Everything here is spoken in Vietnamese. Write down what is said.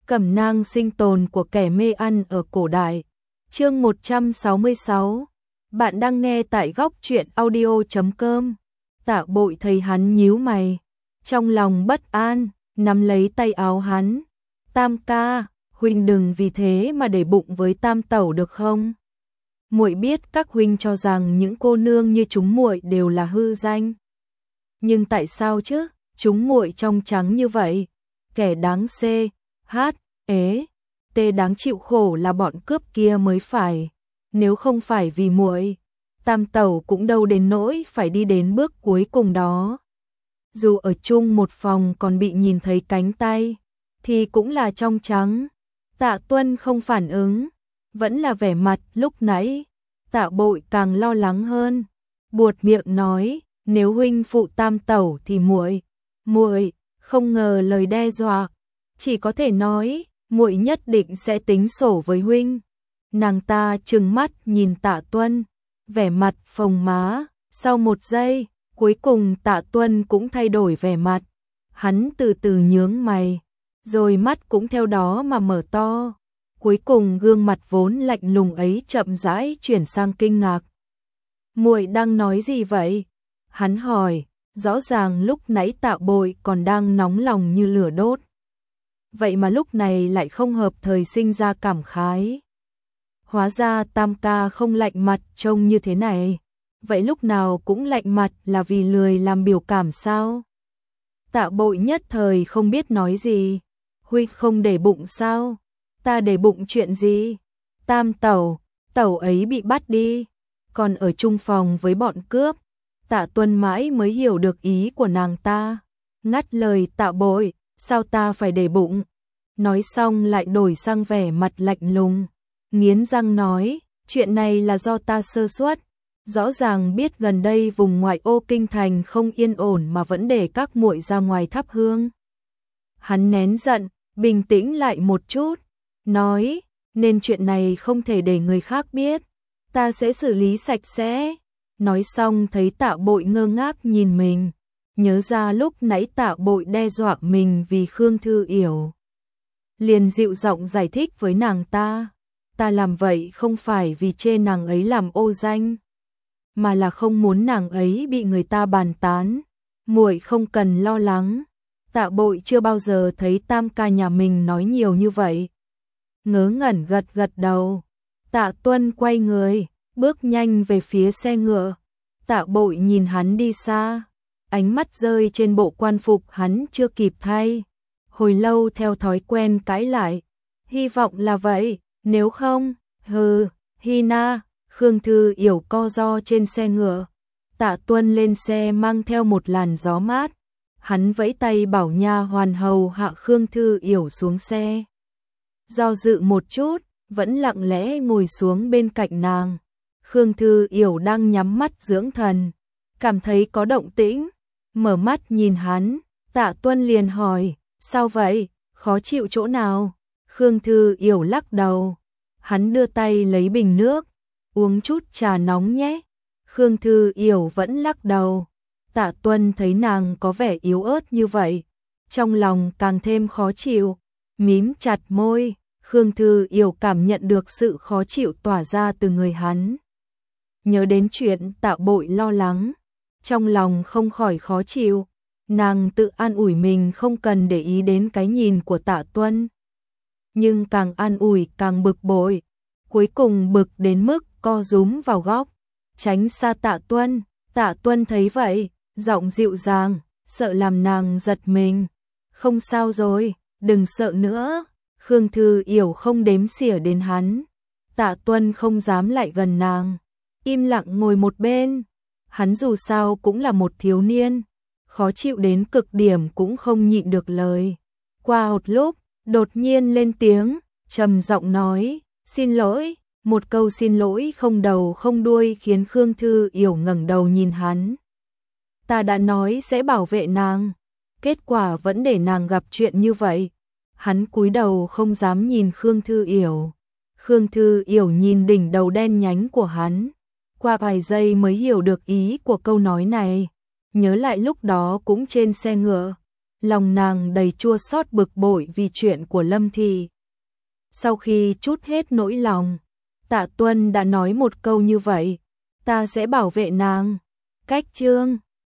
Cẩm nang sinh tồn của kẻ mê ăn ở cổ đại. Chương 166. Bạn đang nghe tại góc truyện audio.com. Tạ Bội thấy hắn nhíu mày, trong lòng bất an, nắm lấy tay áo hắn. Tam ca, huynh đừng vì thế mà để bụng với Tam tẩu được không? Muội biết các huynh cho rằng những cô nương như chúng muội đều là hư danh. Nhưng tại sao chứ? Chúng muội trong trắng như vậy, kẻ đáng đáng chịu khổ là bọn cướp kia mới phải. Nếu không phải vì muội, Tam tẩu cũng đâu đến nỗi phải đi đến bước cuối cùng đó. Dù ở chung một phòng còn bị nhìn thấy cánh tay, thì cũng là trong trắng. Tạ Tuân không phản ứng, vẫn là vẻ mặt lúc nãy. Tạ Bội càng lo lắng hơn, buột miệng nói, nếu huynh phụ Tam tẩu thì muội không ngờ lời đe dọa, chỉ có thể nói, muội nhất định sẽ tính sổ với huynh. Nàng ta trừng mắt nhìn Tạ Tuân, vẻ mặt phồng má, sau một giây, cuối cùng Tạ Tuân cũng thay đổi vẻ mặt. Hắn từ từ nhướng mày, rồi mắt cũng theo đó mà mở to. Cuối cùng gương mặt vốn lạnh lùng ấy chậm rãi chuyển sang kinh ngạc. Muội đang nói gì vậy? Hắn hỏi, rõ ràng lúc nãy Tạ Bội còn đang nóng lòng như lửa đốt. Vậy mà lúc này lại không hợp thời sinh ra cảm khái. Hóa ra Tam ca không lạnh mặt trông như thế này. Vậy lúc nào cũng lạnh mặt là vì lười làm biểu cảm sao? Tạ Bội nhất thời không biết nói gì. Huynh không để bụng sao? Ta để bụng chuyện gì? Tam tẩu ấy bị bắt đi, còn ở chung phòng với bọn cướp. Tạ Tuân mãi mới hiểu được ý của nàng ta, ngắt lời Tạ Bội, sao ta phải để bụng? Nói xong lại đổi sang vẻ mặt lạnh lùng, nghiến răng nói, chuyện này là do ta sơ suất, rõ ràng biết gần đây vùng ngoại ô kinh thành không yên ổn mà vẫn để các muội ra ngoài thắp hương. Hắn nén giận, bình tĩnh lại một chút, nói, nên chuyện này không thể để người khác biết, ta sẽ xử lý sạch sẽ. Nói xong thấy Tạ Bội ngơ ngác nhìn mình, nhớ ra lúc nãy Tạ Bội đe dọa mình vì Khương Thư Yểu. Liền dịu giọng giải thích với nàng ta làm vậy không phải vì chê nàng ấy làm ô danh, mà là không muốn nàng ấy bị người ta bàn tán. Muội không cần lo lắng. Tạ Bội chưa bao giờ thấy Tam ca nhà mình nói nhiều như vậy. Ngớ ngẩn gật gật đầu. Tạ Tuân quay người, bước nhanh về phía xe ngựa. Tạ Bội nhìn hắn đi xa, ánh mắt rơi trên bộ quan phục hắn chưa kịp thay. Hồi lâu theo thói quen cãi lại, hy vọng là vậy, nếu không, Hi na. Khương Thư Yểu co ro trên xe ngựa. Tạ Tuân lên xe mang theo một làn gió mát. Hắn vẫy tay bảo nha hoàn hầu hạ Khương Thư Yểu xuống xe. Do dự một chút, vẫn lặng lẽ ngồi xuống bên cạnh nàng. Khương Thư Yểu đang nhắm mắt dưỡng thần, cảm thấy có động tĩnh, mở mắt nhìn hắn. Tạ Tuân liền hỏi, sao vậy, khó chịu chỗ nào? Khương Thư Yểu lắc đầu. Hắn đưa tay lấy bình nước, uống chút trà nóng nhé. Khương Thư Yểu vẫn lắc đầu. Tạ Tuân thấy nàng có vẻ yếu ớt như vậy, trong lòng càng thêm khó chịu, mím chặt môi. Khương Thư Yểu cảm nhận được sự khó chịu tỏa ra từ người hắn. Nhớ đến chuyện Tạ Bội lo lắng, trong lòng không khỏi khó chịu. Nàng tự an ủi mình không cần để ý đến cái nhìn của Tạ Tuân. Nhưng càng an ủi càng bực bội, cuối cùng bực đến mức co rúm vào góc, tránh xa Tạ Tuân. Tạ Tuân thấy vậy, giọng dịu dàng, sợ làm nàng giật mình. Không sao rồi, đừng sợ nữa. Khương Thư Yểu không đếm xỉa đến hắn. Tạ Tuân không dám lại gần nàng, im lặng ngồi một bên. Hắn dù sao cũng là một thiếu niên, khó chịu đến cực điểm cũng không nhịn được lời. Qua một lúc, đột nhiên lên tiếng, trầm giọng nói, xin lỗi. Một câu xin lỗi không đầu không đuôi khiến Khương Thư Yểu ngẩng đầu nhìn hắn. Ta đã nói sẽ bảo vệ nàng, kết quả vẫn để nàng gặp chuyện như vậy. Hắn cúi đầu không dám nhìn Khương Thư Yểu. Khương Thư Yểu nhìn đỉnh đầu đen nhánh của hắn, qua vài giây mới hiểu được ý của câu nói này. Nhớ lại lúc đó cũng trên xe ngựa, lòng nàng đầy chua xót bực bội vì chuyện của Lâm Thị. Sau khi trút hết nỗi lòng, Tạ Tuân đã nói một câu như vậy, ta sẽ bảo vệ nàng. Cách chương